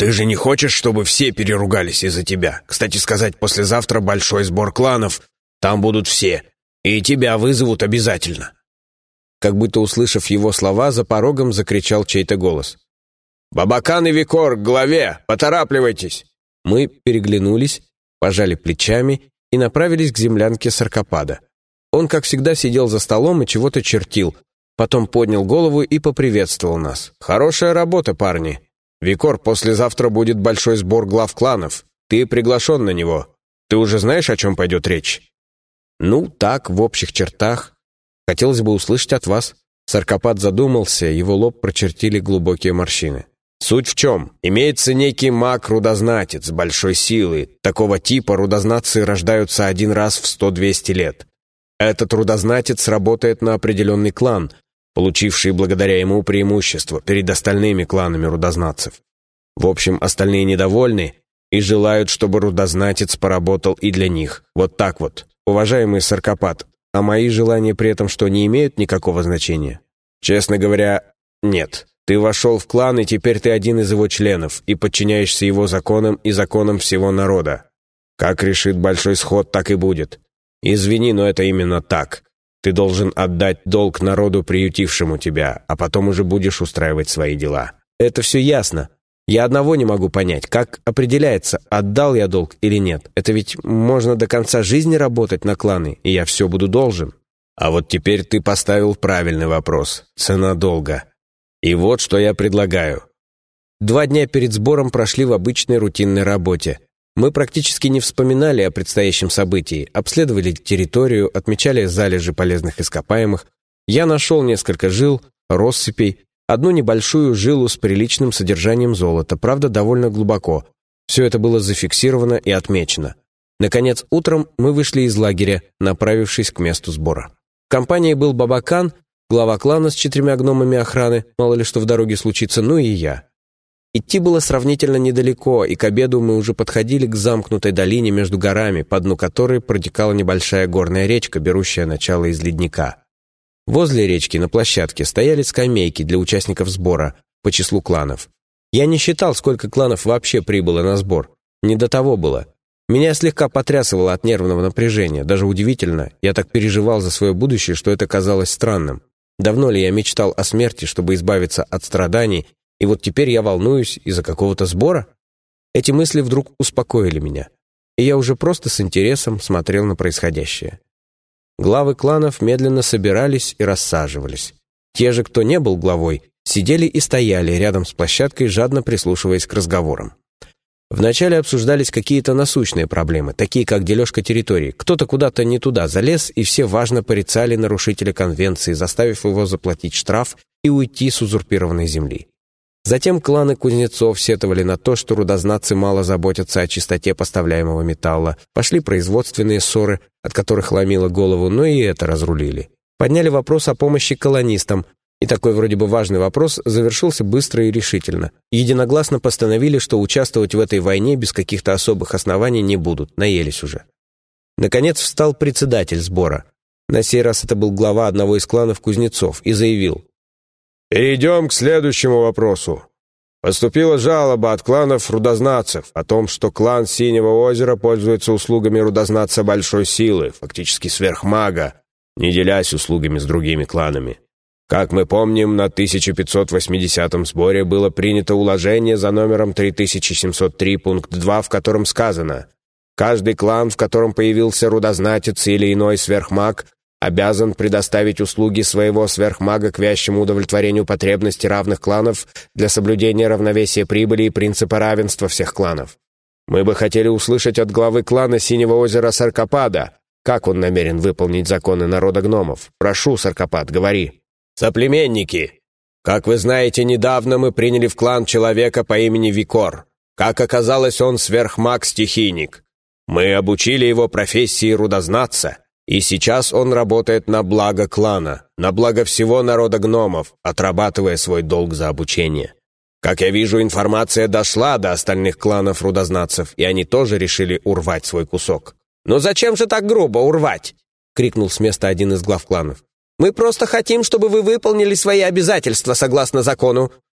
ты же не хочешь, чтобы все переругались из-за тебя? Кстати сказать, послезавтра большой сбор кланов. Там будут все. И тебя вызовут обязательно». Как будто услышав его слова, за порогом закричал чей-то голос. «Бабакан и Викор к главе! Поторапливайтесь!» Мы переглянулись, пожали плечами и направились к землянке Саркопада. Он, как всегда, сидел за столом и чего-то чертил, потом поднял голову и поприветствовал нас. «Хорошая работа, парни! Викор, послезавтра будет большой сбор глав кланов. Ты приглашен на него. Ты уже знаешь, о чем пойдет речь?» «Ну, так, в общих чертах. Хотелось бы услышать от вас». Саркопад задумался, его лоб прочертили глубокие морщины. «Суть в чем? Имеется некий маг-рудознатец большой силы. Такого типа рудознатцы рождаются один раз в сто-двести лет. Этот рудознатец работает на определенный клан, получивший благодаря ему преимущество перед остальными кланами рудознатцев. В общем, остальные недовольны и желают, чтобы рудознатец поработал и для них. Вот так вот. Уважаемый Саркопад, а мои желания при этом что, не имеют никакого значения? Честно говоря, нет. Ты вошел в клан, и теперь ты один из его членов, и подчиняешься его законам и законам всего народа. Как решит большой сход, так и будет. Извини, но это именно так. Ты должен отдать долг народу, приютившему тебя, а потом уже будешь устраивать свои дела. Это все ясно. Я одного не могу понять, как определяется, отдал я долг или нет. Это ведь можно до конца жизни работать на кланы, и я все буду должен. А вот теперь ты поставил правильный вопрос. Цена долга. И вот что я предлагаю. Два дня перед сбором прошли в обычной рутинной работе. Мы практически не вспоминали о предстоящем событии, обследовали территорию, отмечали залежи полезных ископаемых. Я нашел несколько жил, россыпей, одну небольшую жилу с приличным содержанием золота, правда, довольно глубоко. Все это было зафиксировано и отмечено. Наконец, утром мы вышли из лагеря, направившись к месту сбора. В компании был Бабакан, глава клана с четырьмя гномами охраны, мало ли что в дороге случится, ну и я. Идти было сравнительно недалеко, и к обеду мы уже подходили к замкнутой долине между горами, по дну которой протекала небольшая горная речка, берущая начало из ледника. Возле речки на площадке стояли скамейки для участников сбора по числу кланов. Я не считал, сколько кланов вообще прибыло на сбор. Не до того было. Меня слегка потрясывало от нервного напряжения. Даже удивительно, я так переживал за свое будущее, что это казалось странным. Давно ли я мечтал о смерти, чтобы избавиться от страданий, и вот теперь я волнуюсь из-за какого-то сбора? Эти мысли вдруг успокоили меня, и я уже просто с интересом смотрел на происходящее. Главы кланов медленно собирались и рассаживались. Те же, кто не был главой, сидели и стояли рядом с площадкой, жадно прислушиваясь к разговорам. Вначале обсуждались какие-то насущные проблемы, такие как дележка территории. Кто-то куда-то не туда залез, и все важно порицали нарушителя конвенции, заставив его заплатить штраф и уйти с узурпированной земли. Затем кланы кузнецов сетовали на то, что рудознатцы мало заботятся о чистоте поставляемого металла. Пошли производственные ссоры, от которых ломило голову, но и это разрулили. Подняли вопрос о помощи колонистам, и такой вроде бы важный вопрос завершился быстро и решительно. Единогласно постановили, что участвовать в этой войне без каких-то особых оснований не будут, наелись уже. Наконец встал председатель сбора. На сей раз это был глава одного из кланов кузнецов и заявил: «Перейдем к следующему вопросу. Поступила жалоба от кланов рудознатцев о том, что клан Синего озера пользуется услугами рудознатца большой силы, фактически сверхмага, не делясь услугами с другими кланами. Как мы помним, на тысяча пятьсот восьмидесятом сборе было принято уложение за номером три тысячи семьсот три пункт два, в котором сказано: каждый клан, в котором появился рудознатец или иной сверхмаг, обязан предоставить услуги своего сверхмага к вящему удовлетворению потребностей равных кланов для соблюдения равновесия прибыли и принципа равенства всех кланов. Мы бы хотели услышать от главы клана Синего озера Саркопада, как он намерен выполнить законы народа гномов. Прошу, Саркопад, говори». «Соплеменники, как вы знаете, недавно мы приняли в клан человека по имени Викор. Как оказалось, он сверхмаг-стихийник. Мы обучили его профессии рудознатца, и сейчас он работает на благо клана, на благо всего народа гномов, отрабатывая свой долг за обучение. Как я вижу, информация дошла до остальных кланов рудознатцев, и они тоже решили урвать свой кусок». «Ну зачем же так грубо урвать?» — крикнул с места один из глав кланов. «Мы просто хотим, чтобы вы выполнили свои обязательства согласно закону.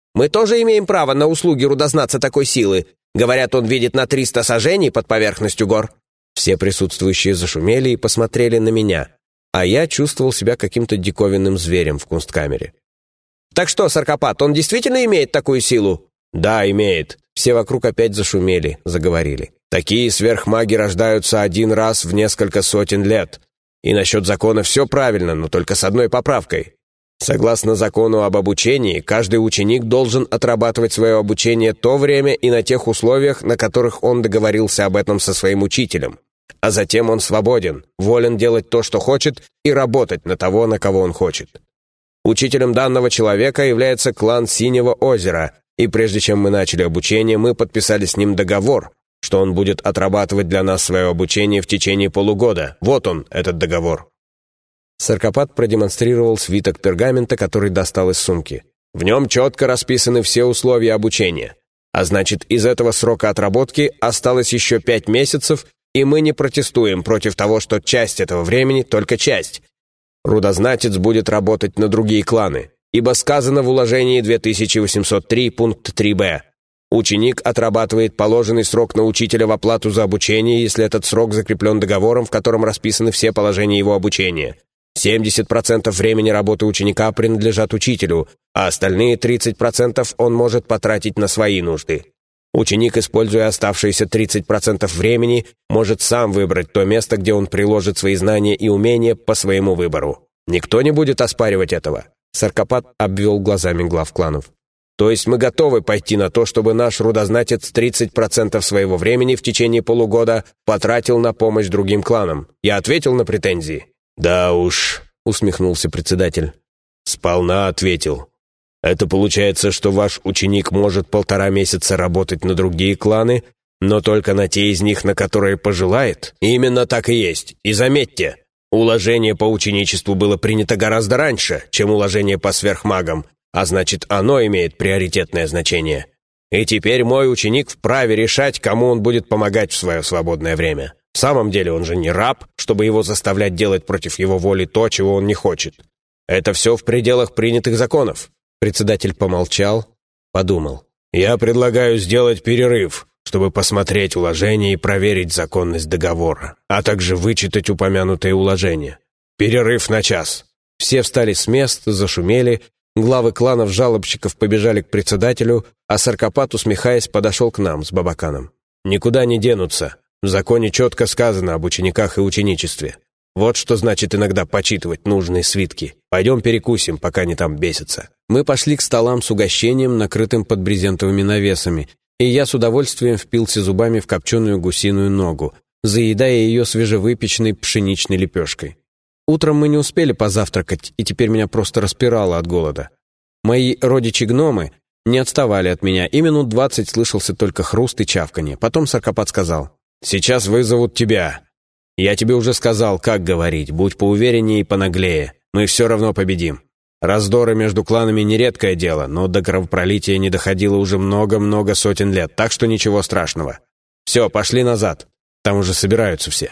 Мы тоже имеем право на услуги рудознатца такой силы. Говорят, он видит на триста сажений под поверхностью гор». Все присутствующие зашумели и посмотрели на меня, а я чувствовал себя каким-то диковинным зверем в кунсткамере. «Так что, Саркопат, он действительно имеет такую силу?» «Да, имеет». Все вокруг опять зашумели, заговорили. «Такие сверхмаги рождаются один раз в несколько сотен лет. И насчет закона все правильно, но только с одной поправкой. Согласно закону об обучении, каждый ученик должен отрабатывать свое обучение то время и на тех условиях, на которых он договорился об этом со своим учителем. А затем он свободен, волен делать то, что хочет, и работать на того, на кого он хочет. Учителем данного человека является клан Синего озера, и прежде чем мы начали обучение, мы подписали с ним договор, что он будет отрабатывать для нас свое обучение в течение полугода. Вот он, этот договор». Саркопат продемонстрировал свиток пергамента, который достал из сумки. В нем четко расписаны все условия обучения. А значит, из этого срока отработки осталось еще пять месяцев, и мы не протестуем против того, что часть этого времени, только часть, рудознатец будет работать на другие кланы, ибо сказано в уложении две тысячи восемьсот три, пункт три бэ. Ученик отрабатывает положенный срок на учителя в оплату за обучение, если этот срок закреплен договором, в котором расписаны все положения его обучения. семьдесят процентов времени работы ученика принадлежат учителю, а остальные тридцать процентов он может потратить на свои нужды. Ученик, используя оставшиеся тридцать процентов времени, может сам выбрать то место, где он приложит свои знания и умения по своему выбору. Никто не будет оспаривать этого. Саркопат обвел глазами глав кланов. То есть мы готовы пойти на то, чтобы наш рудознатец тридцать процентов своего времени в течение полугода потратил на помощь другим кланам. Я ответил на претензии? «Да уж», — усмехнулся председатель. «Сполна ответил. Это получается, что ваш ученик может полтора месяца работать на другие кланы, но только на те из них, на которые пожелает?» «Именно так и есть. И заметьте, уложение по ученичеству было принято гораздо раньше, чем уложение по сверхмагам, а значит, оно имеет приоритетное значение. И теперь мой ученик вправе решать, кому он будет помогать в свое свободное время. В самом деле он же не раб, чтобы его заставлять делать против его воли то, чего он не хочет. Это все в пределах принятых законов». Председатель помолчал, подумал. «Я предлагаю сделать перерыв, чтобы посмотреть уложение и проверить законность договора, а также вычитать упомянутые уложения. Перерыв на час». Все встали с мест, зашумели, главы кланов жалобщиков побежали к председателю, а Саркопат, усмехаясь, подошел к нам с Бабаканом. «Никуда не денутся. В законе четко сказано об учениках и ученичестве. Вот что значит иногда почитывать нужные свитки. Пойдем перекусим, пока они там бесятся». Мы пошли к столам с угощением, накрытым под брезентовыми навесами, и я с удовольствием впился зубами в копченую гусиную ногу, заедая ее свежевыпеченной пшеничной лепешкой. Утром мы не успели позавтракать, и теперь меня просто распирало от голода. Мои родичи-гномы не отставали от меня, и минут двадцать слышался только хруст и чавканье. Потом Саркопат сказал: «Сейчас вызовут тебя. Я тебе уже сказал, как говорить, будь поувереннее и понаглее. Мы все равно победим. Раздоры между кланами нередкое дело, но до кровопролития не доходило уже много-много сотен лет, так что ничего страшного. Все, пошли назад. Там уже собираются все».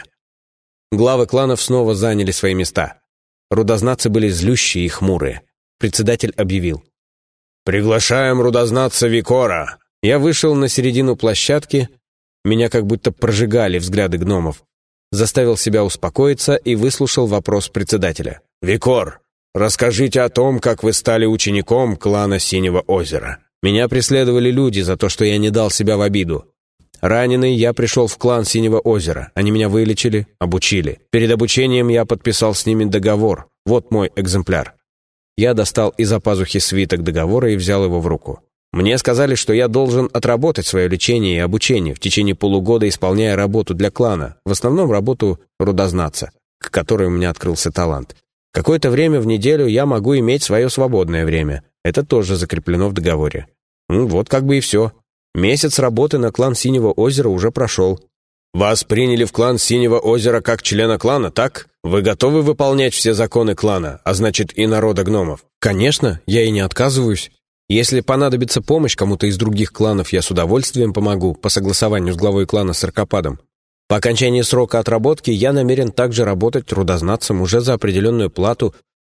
Главы кланов снова заняли свои места. Рудознатцы были злющие и хмурые. Председатель объявил: «Приглашаем рудознатца Викора». Я вышел на середину площадки, меня как будто прожигали взгляды гномов. Заставил себя успокоиться и выслушал вопрос председателя. «Викор, расскажите о том, как вы стали учеником клана Синего озера. Меня преследовали люди за то, что я не дал себя в обиду. Раненый, я пришел в клан Синего озера. Они меня вылечили, обучили. Перед обучением я подписал с ними договор. Вот мой экземпляр». Я достал из-за пазухи свиток договора и взял его в руку. Мне сказали, что я должен отработать свое лечение и обучение в течение полугода, исполняя работу для клана, в основном работу рудознатца, к которой у меня открылся талант. Какое-то время в неделю я могу иметь свое свободное время. Это тоже закреплено в договоре. Ну, вот как бы и все. Месяц работы на клан Синего озера уже прошел. «Вас приняли в клан Синего озера как члена клана, так? Вы готовы выполнять все законы клана, а значит и народа гномов?» «Конечно, я и не отказываюсь. Если понадобится помощь кому-то из других кланов, я с удовольствием помогу по согласованию с главой клана Саркопадом. По окончании срока отработки я намерен также работать рудознатцем уже за определенную плату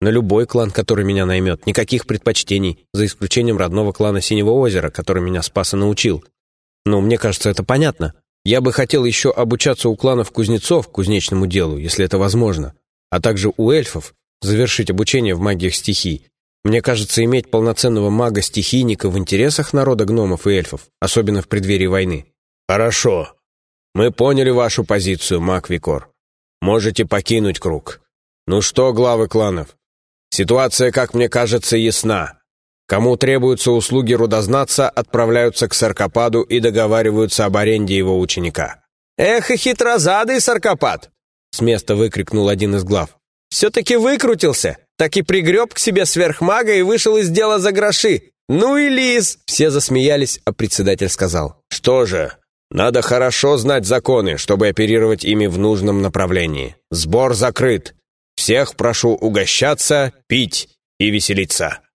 На любой клан, который меня наймет, никаких предпочтений, за исключением родного клана Синего озера, который меня спас и научил. Ну, мне кажется, это понятно. Я бы хотел еще обучаться у кланов кузнецов кузнечному делу, если это возможно, а также у эльфов завершить обучение в магиях стихий. Мне кажется, иметь полноценного мага-стихийника в интересах народа гномов и эльфов, особенно в преддверии войны. Хорошо. Мы поняли вашу позицию, маг Викор. Можете покинуть круг. Ну что, главы кланов? Ситуация, как мне кажется, ясна. Кому требуются услуги рудознатца, отправляются к Саркопаду и договариваются об аренде его ученика. «Эх, и хитрозадый Саркопад!» — с места выкрикнул один из глав. «Все-таки выкрутился, так и пригреб к себе сверхмага и вышел из дела за гроши. Ну и лис!» Все засмеялись, а председатель сказал: «Что же, надо хорошо знать законы, чтобы оперировать ими в нужном направлении. Сбор закрыт. Всех прошу угощаться, пить и веселиться».